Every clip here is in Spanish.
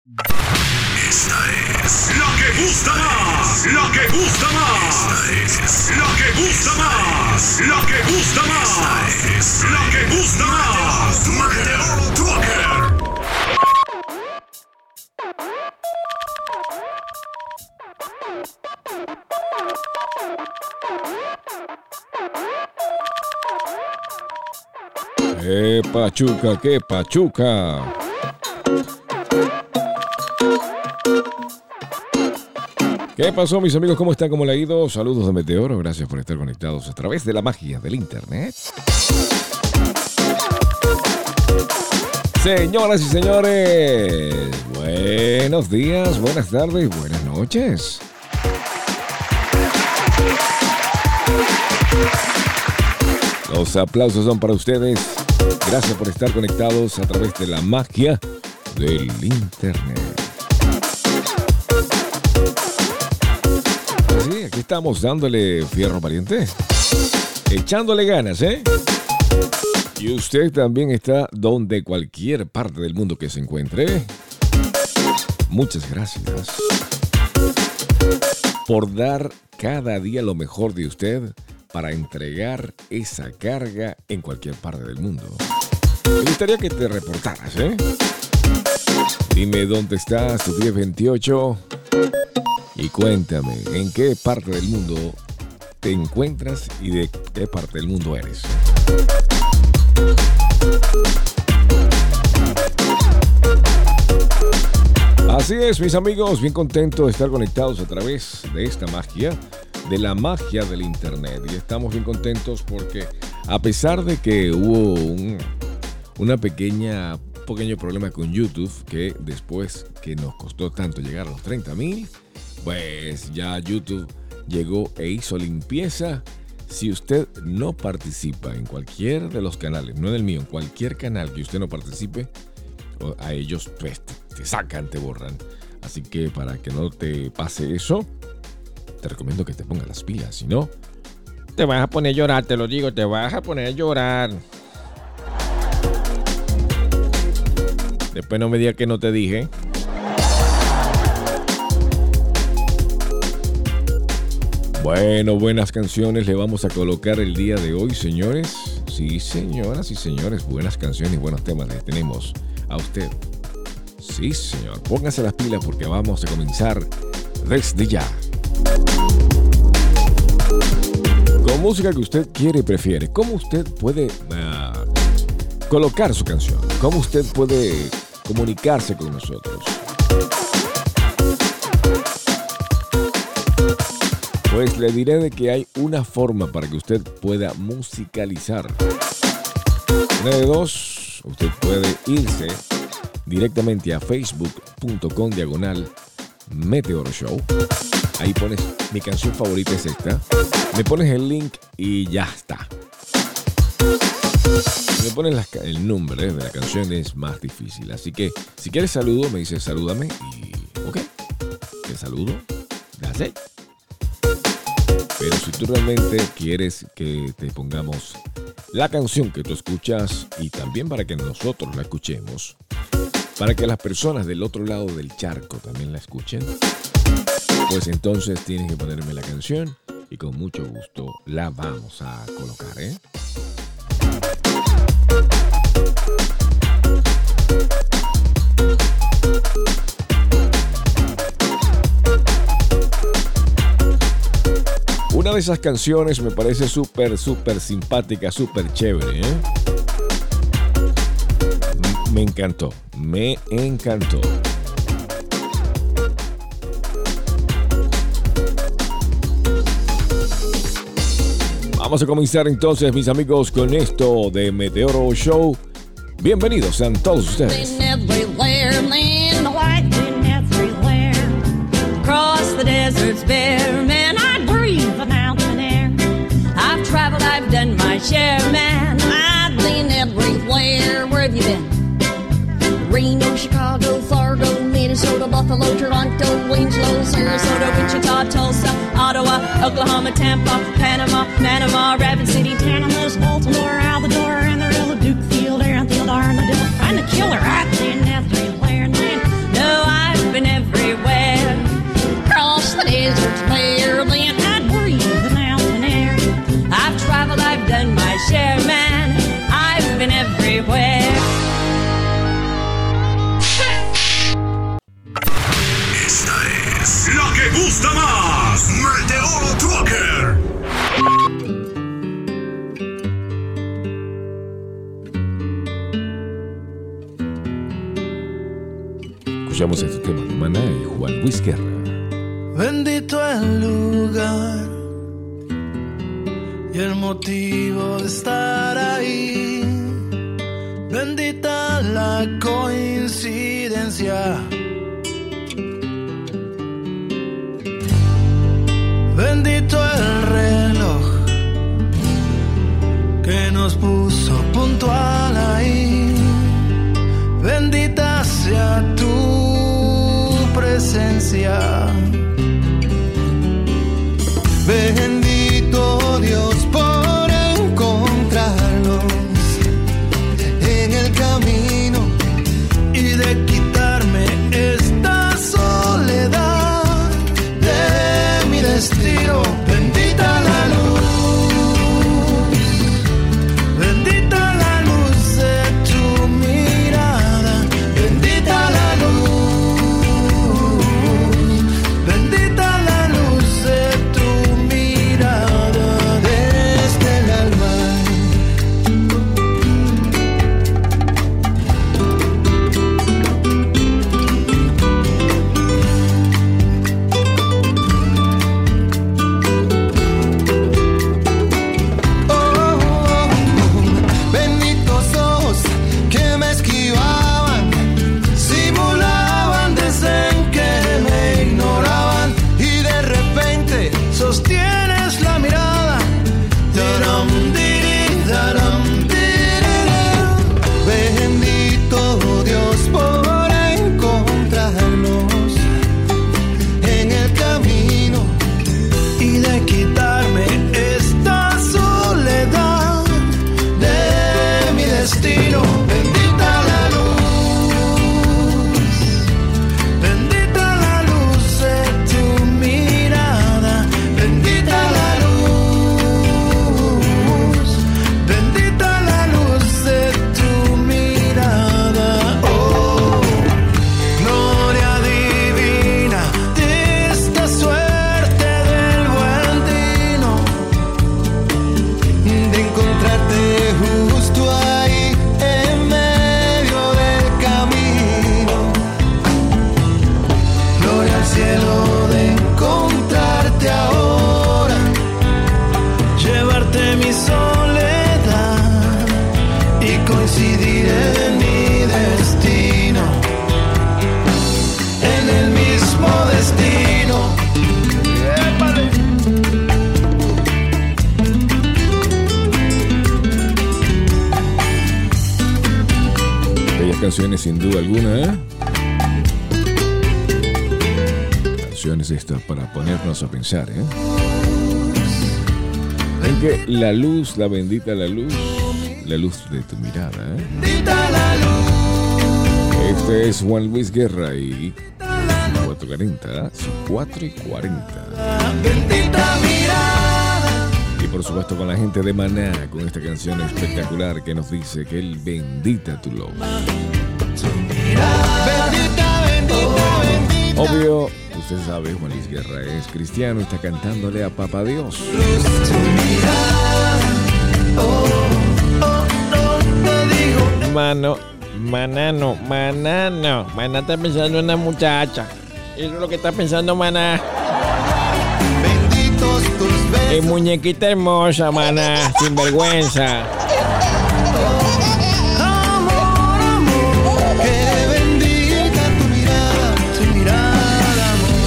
Esta es la que gusta más, la que gusta más. Esta es la que gusta más, la que gusta más. Esta es la que gusta más. Mateo Trucker. ¡Qué pachuca, qué pachuca! ¿Qué pasó, mis amigos? ¿Cómo están? ¿Cómo le ha ido? Saludos de Meteoro. Gracias por estar conectados a través de la magia del internet. Señoras y señores, buenos días, buenas tardes, buenas noches. Los aplausos son para ustedes. Gracias por estar conectados a través de la magia del internet. Así, aquí estamos dándole fierro pariente, echándole ganas, ¿eh? Y usted también está donde cualquier parte del mundo que se encuentre. Muchas gracias por dar cada día lo mejor de usted para entregar esa carga en cualquier parte del mundo. Me gustaría que te reportaras, ¿eh? Dime dónde estás, tu 1028, y cuéntame en qué parte del mundo te encuentras y de qué parte del mundo eres. Así es, mis amigos, bien contento de estar conectados a través de esta magia, de la magia del internet. Y estamos bien contentos porque a pesar de que hubo un pequeño problema con YouTube, que después que nos costó tanto llegar a los 30,000, pues ya YouTube llegó e hizo limpieza. Si usted no participa en cualquier de los canales, no en el mío, en cualquier canal que usted no participe, a ellos pues te sacan, te borran. Así que para que no te pase eso, te recomiendo que te pongas las pilas. Si no, te vas a poner a llorar, te lo digo, te vas a poner a llorar. Después no me digas que no te dije. Bueno, buenas canciones le vamos a colocar el día de hoy, señores. Sí, señoras y señores, buenas canciones y buenos temas les tenemos a usted. Sí, señor, póngase las pilas porque vamos a comenzar desde ya. Con música que usted quiere y prefiere. ¿Cómo usted puede colocar su canción? ¿Cómo usted puede comunicarse con nosotros? Pues le diré de que hay una forma para que usted pueda musicalizar. Una de dos, usted puede irse directamente a facebook.com/Meteoro Show. Ahí pones mi canción favorita es esta. Me pones el link y ya está. Si me pones el nombre de la canción es más difícil. Así que si quieres saludo, me dices salúdame y ok, te saludo. That's it. Pero si tú realmente quieres que te pongamos la canción que tú escuchas y también para que nosotros la escuchemos, para que las personas del otro lado del charco también la escuchen, pues entonces tienes que ponerme la canción y con mucho gusto la vamos a colocar, ¿eh? Una de esas canciones me parece súper simpática, súper chévere, ¿eh? Me encantó. Vamos a comenzar entonces, mis amigos, con esto de Meteoro Show. Bienvenidos sean todos ustedes. Across the deserts bare, man, I'd breathe the mountain air. I've traveled, I've done my share, man. I've been everywhere. Where have you been? Reno, Chicago, Fargo, Minnesota, Buffalo, Toronto, Winslow, Sarasota, Wichita, Tulsa, Ottawa, Oklahoma, Tampa, Panama, Manama, Rapid City, Tanamas, Baltimore, Alvador, Amarillo, Dukefield, Aranfield, Armadillo. I'm the killer. I've been everywhere, man. No, I Escuchamos este tema de Maná y Juan Luis Guerra. Bendito el lugar y el motivo de estar ahí. Bendita la coincidencia. Bendito el reloj que nos puso puntual ahí. Bendita sea tu presencia. Bendito Dios por encontrarnos en el camino y de quitarme esta soledad de mi destino. Bendita la luz, bendita la luz de tu mirada, bendita la luz, bendita la luz de tu mirada desde el alma. Benditos ojos que me esquivaban, simulaban, dicen que me ignoraban y de repente sostienes la mirada. Daram, diri, daram, dirira. Bendito Dios por encontrarnos en el camino y de quitarme esta soledad de mi destino. Bendita la luz, bendita la luz de tu mirada, bendita la luz, bendita la luz de tu mirada. Oh, gloria divina de esta suerte del buen dino, de encontrarte justo ahí en medio del camino. Gloria al cielo de encontrarte ahora, llevarte mi soledad y coincidir en mi destino, en el mismo destino. ¡Épale! Bellas canciones sin duda alguna, ¿eh? Canciones estas para ponernos a pensar, ¿eh? En que la luz, la bendita la luz de tu mirada, ¿eh? Bendita la luz, Este es Juan Luis Guerra y 4:40, sí, 4:40. bendita mirada. Y por supuesto con la gente de Maná, con esta canción espectacular que nos dice que él bendita tu love. Bendita, bendita, bendita. Obvio, usted sabe, Juan Luis Guerra es cristiano y está cantándole a Papá Dios. Tu mirada. Oh, oh, oh, te digo. Manano, Maná está pensando en una muchacha. Eso es lo que está pensando Maná. Benditos tus besos. Muñequita hermosa, Maná, sin vergüenza. Amor, amor, que bendiga tu mirada,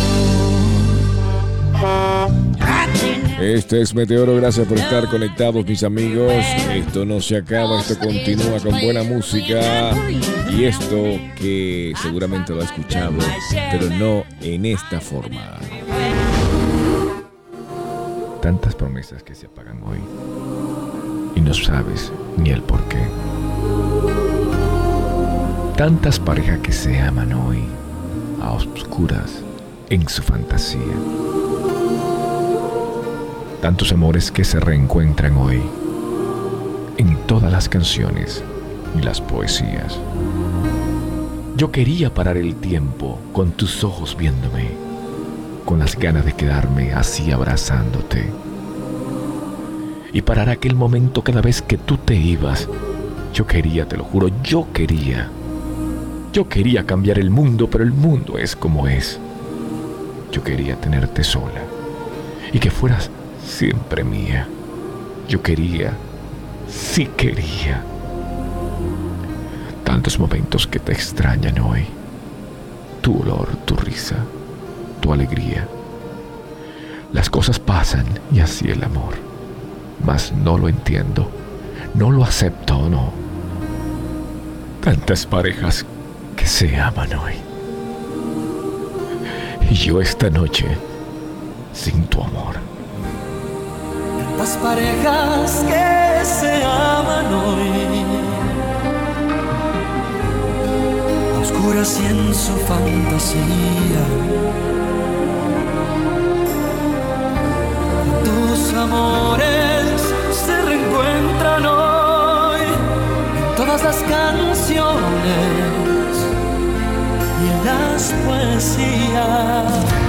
amor. Este es Meteoro, gracias por estar conectados, mis amigos. Esto no se acaba, esto continúa con buena música. Y esto que seguramente lo ha escuchado, pero no en esta forma. Tantas promesas que se apagan hoy y no sabes ni el por qué. Tantas parejas que se aman hoy a oscuras en su fantasía. Tantos amores que se reencuentran hoy en todas las canciones y las poesías. Yo quería parar el tiempo con tus ojos viéndome, con las ganas de quedarme así abrazándote. Y parar aquel momento cada vez que tú te ibas. Yo quería, te lo juro, yo Yo quería cambiar el mundo, pero el mundo es como es. Yo quería tenerte sola y que fueras siempre mía. Yo quería, sí quería. Tantos momentos que te extrañan hoy. Tu olor, tu risa, tu alegría. Las cosas pasan y así el amor. Mas no lo entiendo, no lo acepto, no. Tantas parejas que se aman hoy. Y yo esta noche sin tu amor. Las parejas que se aman hoy, a oscuras y en su fantasía. Tus amores se reencuentran hoy en todas las canciones y en las poesías.